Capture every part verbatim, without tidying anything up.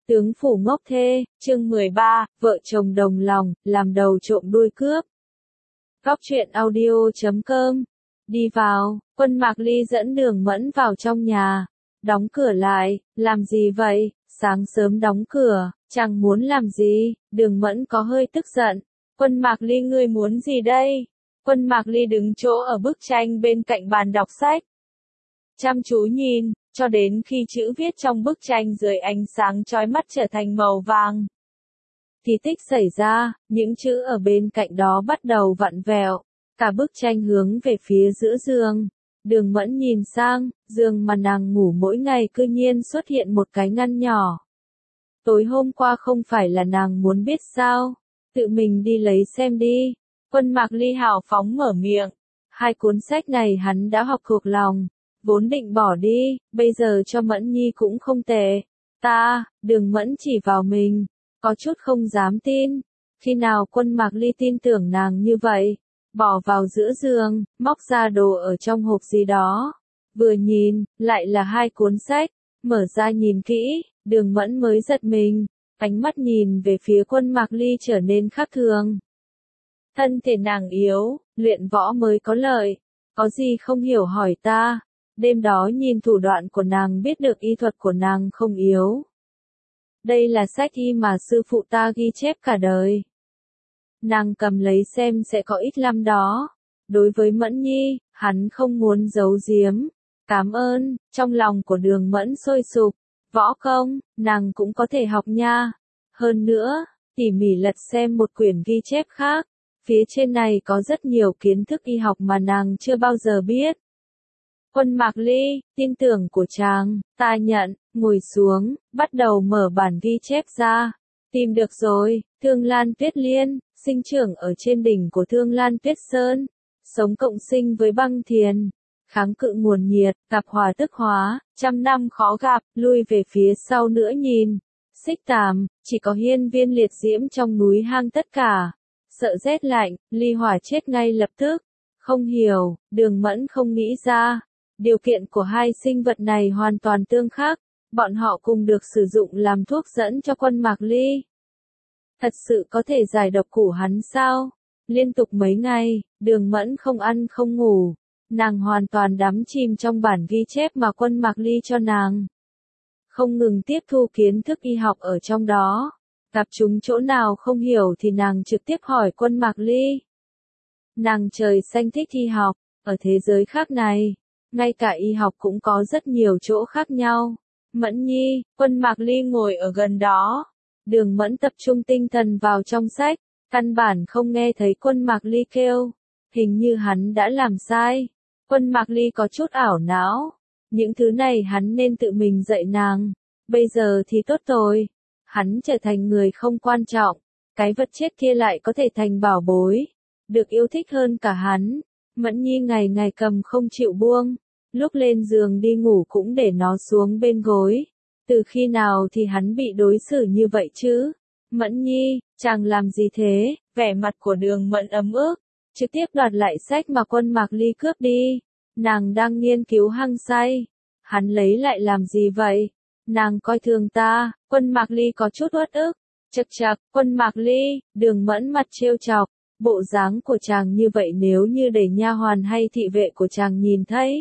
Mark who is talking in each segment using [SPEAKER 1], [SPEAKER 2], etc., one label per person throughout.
[SPEAKER 1] Tướng phủ ngốc thê, chương mười ba, vợ chồng đồng lòng, làm đầu trộm đuôi cướp. Góc truyện audio chấm com. Đi vào, Quân Mạc Ly dẫn Đường Mẫn vào trong nhà, đóng cửa lại. Làm gì vậy, sáng sớm đóng cửa, chẳng muốn làm gì? Đường Mẫn có hơi tức giận. Quân Mạc Ly, ngươi muốn gì đây? Quân Mạc Ly đứng chỗ ở bức tranh bên cạnh bàn đọc sách, chăm chú nhìn, cho đến khi chữ viết trong bức tranh dưới ánh sáng chói mắt trở thành màu vàng. Kỳ tích xảy ra, những chữ ở bên cạnh đó bắt đầu vặn vẹo, cả bức tranh hướng về phía giữa giường. Đường Mẫn nhìn sang, giường mà nàng ngủ mỗi ngày cư nhiên xuất hiện một cái ngăn nhỏ. Tối hôm qua không phải là nàng muốn biết sao? Tự mình đi lấy xem đi. Quân Mạc Ly hào phóng mở miệng. Hai cuốn sách này hắn đã học thuộc lòng, vốn định bỏ đi, bây giờ cho Mẫn Nhi cũng không tệ. Ta, Đường Mẫn chỉ vào mình, có chút không dám tin. Khi nào Quân Mạc Ly tin tưởng nàng như vậy? Bỏ vào giữa giường, móc ra đồ ở trong hộp gì đó. Vừa nhìn, lại là hai cuốn sách. Mở ra nhìn kỹ, Đường Mẫn mới giật mình, ánh mắt nhìn về phía Quân Mạc Ly trở nên khác thường. Thân thể nàng yếu, luyện võ mới có lợi. Có gì không hiểu hỏi ta. Đêm đó nhìn thủ đoạn của nàng biết được y thuật của nàng không yếu. Đây là sách y mà sư phụ ta ghi chép cả đời. Nàng cầm lấy xem sẽ có ích lắm đó. Đối với Mẫn Nhi, hắn không muốn giấu giếm. Cảm ơn, trong lòng của Đường Mẫn sôi sục. Võ công, nàng cũng có thể học nha. Hơn nữa, tỉ mỉ lật xem một quyển ghi chép khác. Phía trên này có rất nhiều kiến thức y học mà nàng chưa bao giờ biết. Quân Mạc Ly, tin tưởng của chàng, ta nhận, ngồi xuống, bắt đầu mở bản ghi chép ra. Tìm được rồi, Thương Lan Tuyết Liên, sinh trưởng ở trên đỉnh của Thương Lan Tuyết Sơn, sống cộng sinh với băng thiền, kháng cự nguồn nhiệt, gặp hòa tức hóa, trăm năm khó gặp, lui về phía sau nữa nhìn. Xích Tàm, chỉ có hiên viên liệt diễm trong núi hang tất cả. Sợ rét lạnh, ly hỏa chết ngay lập tức. Không hiểu, Đường Mẫn không nghĩ ra. Điều kiện của hai sinh vật này hoàn toàn tương khắc. Bọn họ cùng được sử dụng làm thuốc dẫn cho Quân Mạc Ly. Thật sự có thể giải độc của hắn sao? Liên tục mấy ngày, Đường Mẫn không ăn không ngủ. Nàng hoàn toàn đắm chìm trong bản ghi chép mà Quân Mạc Ly cho nàng. Không ngừng tiếp thu kiến thức y học ở trong đó. Gặp chúng chỗ nào không hiểu thì nàng trực tiếp hỏi Quân Mạc Ly. Nàng trời xanh thích y học, ở thế giới khác này, ngay cả y học cũng có rất nhiều chỗ khác nhau. Mẫn Nhi, Quân Mạc Ly ngồi ở gần đó. Đường Mẫn tập trung tinh thần vào trong sách, căn bản không nghe thấy Quân Mạc Ly kêu. Hình như hắn đã làm sai. Quân Mạc Ly có chút ảo não. Những thứ này hắn nên tự mình dạy nàng. Bây giờ thì tốt rồi. Hắn trở thành người không quan trọng. Cái vật chết kia lại có thể thành bảo bối. Được yêu thích hơn cả hắn. Mẫn Nhi ngày ngày cầm không chịu buông. Lúc lên giường đi ngủ cũng để nó xuống bên gối. Từ khi nào thì hắn bị đối xử như vậy chứ? Mẫn Nhi, chàng làm gì thế? Vẻ mặt của Đường Mẫn ấm ức. Trực tiếp đoạt lại sách mà Quân Mạc Ly cướp đi. Nàng đang nghiên cứu hăng say. Hắn lấy lại làm gì vậy? Nàng coi thường ta. Quân Mạc Ly có chút uất ức. Chậc chậc, Quân Mạc Ly, Đường Mẫn mặt trêu chọc. Bộ dáng của chàng như vậy nếu như để nha hoàn hay thị vệ của chàng nhìn thấy,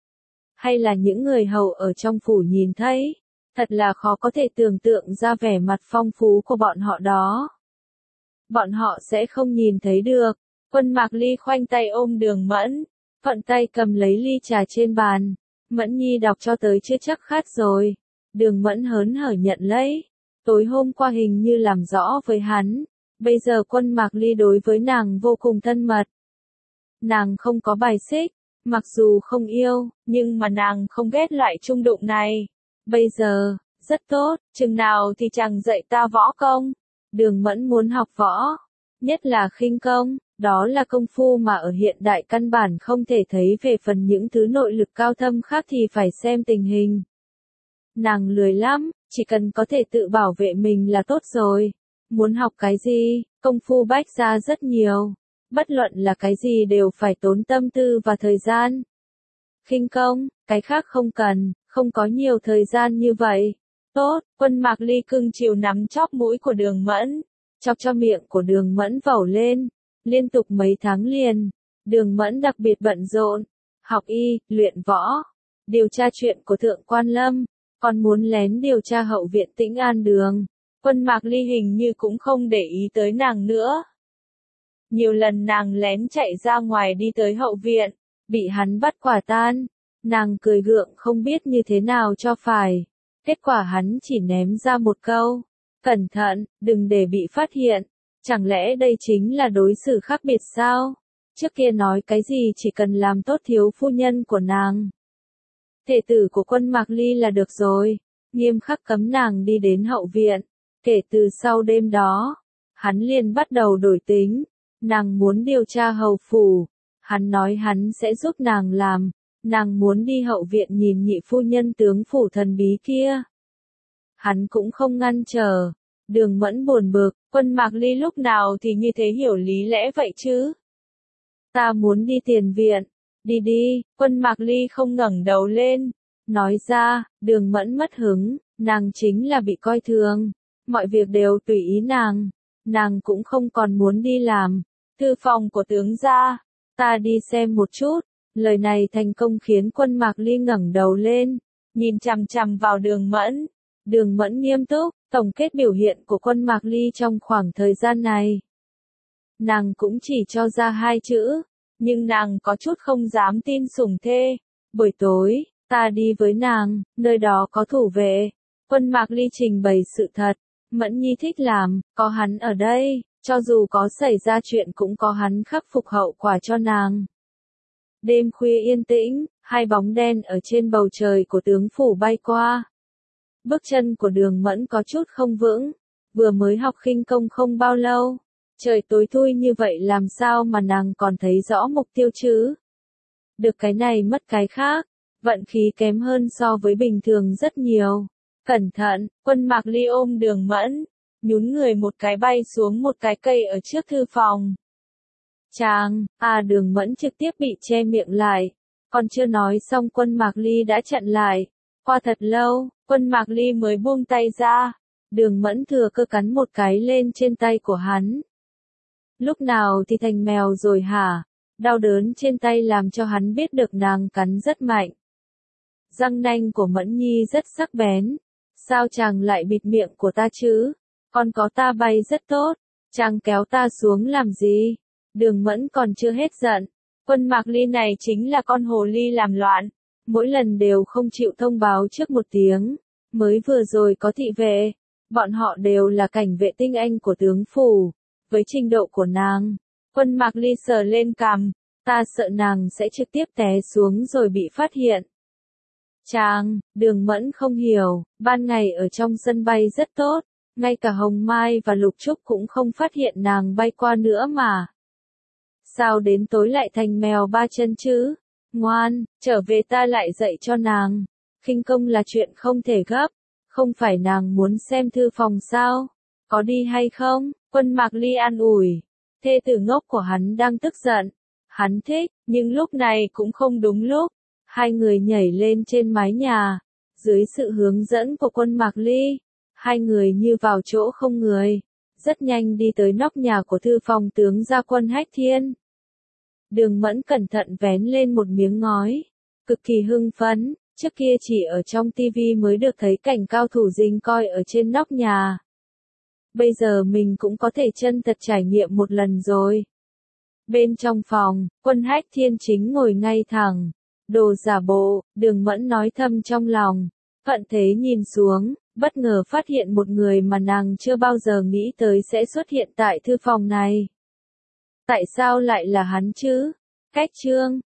[SPEAKER 1] hay là những người hầu ở trong phủ nhìn thấy, thật là khó có thể tưởng tượng ra vẻ mặt phong phú của bọn họ đó. Bọn họ sẽ không nhìn thấy được. Quân Mạc Ly khoanh tay ôm Đường Mẫn, thuận tay cầm lấy ly trà trên bàn. Mẫn Nhi đọc cho tới chưa chắc khát rồi. Đường Mẫn hớn hở nhận lấy. Tối hôm qua hình như làm rõ với hắn. Bây giờ Quân Mạc Ly đối với nàng vô cùng thân mật. Nàng không có bài xích, mặc dù không yêu, nhưng mà nàng không ghét loại trung đụng này. Bây giờ, rất tốt, chừng nào thì chàng dạy ta võ công. Đường Mẫn muốn học võ, nhất là khinh công, đó là công phu mà ở hiện đại căn bản không thể thấy. Về phần những thứ nội lực cao thâm khác thì phải xem tình hình. Nàng lười lắm, chỉ cần có thể tự bảo vệ mình là tốt rồi. Muốn học cái gì, công phu bách gia rất nhiều. Bất luận là cái gì đều phải tốn tâm tư và thời gian. Khinh công, cái khác không cần, không có nhiều thời gian như vậy. Tốt, Quân Mạc Ly cưng chiều nắm chóp mũi của Đường Mẫn, chọc cho miệng của Đường Mẫn vẩu lên. Liên tục mấy tháng liền, Đường Mẫn đặc biệt bận rộn, học y, luyện võ, điều tra chuyện của Thượng Quan Lâm, còn muốn lén điều tra hậu viện Tĩnh An Đường. Quân Mạc Ly hình như cũng không để ý tới nàng nữa. Nhiều lần nàng lén chạy ra ngoài đi tới hậu viện, bị hắn bắt quả tang, nàng cười gượng không biết như thế nào cho phải. Kết quả hắn chỉ ném ra một câu, cẩn thận, đừng để bị phát hiện. Chẳng lẽ đây chính là đối xử khác biệt sao? Trước kia nói cái gì chỉ cần làm tốt thiếu phu nhân của nàng. Thể tử của Quân Mạc Ly là được rồi, nghiêm khắc cấm nàng đi đến hậu viện. Kể từ sau đêm đó, hắn liền bắt đầu đổi tính, nàng muốn điều tra hầu phủ, hắn nói hắn sẽ giúp nàng làm, nàng muốn đi hậu viện nhìn nhị phu nhân tướng phủ thần bí kia. Hắn cũng không ngăn trở. Đường Mẫn buồn bực, Quân Mạc Ly lúc nào thì như thế hiểu lý lẽ vậy chứ? Ta muốn đi tiền viện. Đi đi, Quân Mạc Ly không ngẩng đầu lên. Nói ra, Đường Mẫn mất hứng, nàng chính là bị coi thường. Mọi việc đều tùy ý nàng. Nàng cũng không còn muốn đi làm. Thư phòng của tướng gia, ta đi xem một chút. Lời này thành công khiến Quân Mạc Ly ngẩng đầu lên, nhìn chằm chằm vào Đường Mẫn. Đường Mẫn nghiêm túc, tổng kết biểu hiện của Quân Mạc Ly trong khoảng thời gian này. Nàng cũng chỉ cho ra hai chữ, nhưng nàng có chút không dám tin sủng thê. Buổi tối, ta đi với nàng, nơi đó có thủ vệ. Quân Mạc Ly trình bày sự thật, Mẫn Nhi thích làm, có hắn ở đây, cho dù có xảy ra chuyện cũng có hắn khắc phục hậu quả cho nàng. Đêm khuya yên tĩnh, hai bóng đen ở trên bầu trời của tướng phủ bay qua. Bước chân của Đường Mẫn có chút không vững, vừa mới học khinh công không bao lâu. Trời tối thui như vậy làm sao mà nàng còn thấy rõ mục tiêu chứ? Được cái này mất cái khác, vận khí kém hơn so với bình thường rất nhiều. Cẩn thận, Quân Mạc Ly ôm Đường Mẫn, nhún người một cái bay xuống một cái cây ở trước thư phòng. Chàng, à Đường Mẫn trực tiếp bị che miệng lại, còn chưa nói xong Quân Mạc Ly đã chặn lại. Qua thật lâu, Quân Mạc Ly mới buông tay ra, Đường Mẫn thừa cơ cắn một cái lên trên tay của hắn. Lúc nào thì thành mèo rồi hả? Đau đớn trên tay làm cho hắn biết được nàng cắn rất mạnh. Răng nanh của Mẫn Nhi rất sắc bén. Sao chàng lại bịt miệng của ta chứ? Còn có ta bay rất tốt, chàng kéo ta xuống làm gì? Đường Mẫn còn chưa hết giận. Quân Mạc Ly này chính là con hồ ly làm loạn. Mỗi lần đều không chịu thông báo trước một tiếng. Mới vừa rồi có thị vệ. Bọn họ đều là cảnh vệ tinh anh của tướng phủ. Với trình độ của nàng, Quân Mạc Ly sờ lên cằm. Ta sợ nàng sẽ trực tiếp té xuống rồi bị phát hiện. Chàng, Đường Mẫn không hiểu. Ban ngày ở trong sân bay rất tốt. Ngay cả Hồng Mai và Lục Trúc cũng không phát hiện nàng bay qua nữa mà. Sao đến tối lại thành mèo ba chân chứ? Ngoan, trở về ta lại dạy cho nàng. Khinh công là chuyện không thể gấp. Không phải nàng muốn xem thư phòng sao? Có đi hay không? Quân Mạc Ly an ủi. Thê tử ngốc của hắn đang tức giận. Hắn thích, nhưng lúc này cũng không đúng lúc. Hai người nhảy lên trên mái nhà. Dưới sự hướng dẫn của Quân Mạc Ly, hai người như vào chỗ không người. Rất nhanh đi tới nóc nhà của thư phòng tướng gia Quân Hách Thiên. Đường Mẫn cẩn thận vén lên một miếng ngói. Cực kỳ hưng phấn, trước kia chỉ ở trong tivi mới được thấy cảnh cao thủ rình coi ở trên nóc nhà. Bây giờ mình cũng có thể chân thật trải nghiệm một lần rồi. Bên trong phòng, Quân Hách Thiên chính ngồi ngay thẳng. Đồ giả bộ, Đường Mẫn nói thầm trong lòng. Thuận thế nhìn xuống, bất ngờ phát hiện một người mà nàng chưa bao giờ nghĩ tới sẽ xuất hiện tại thư phòng này. Tại sao lại là hắn chứ? Cách chương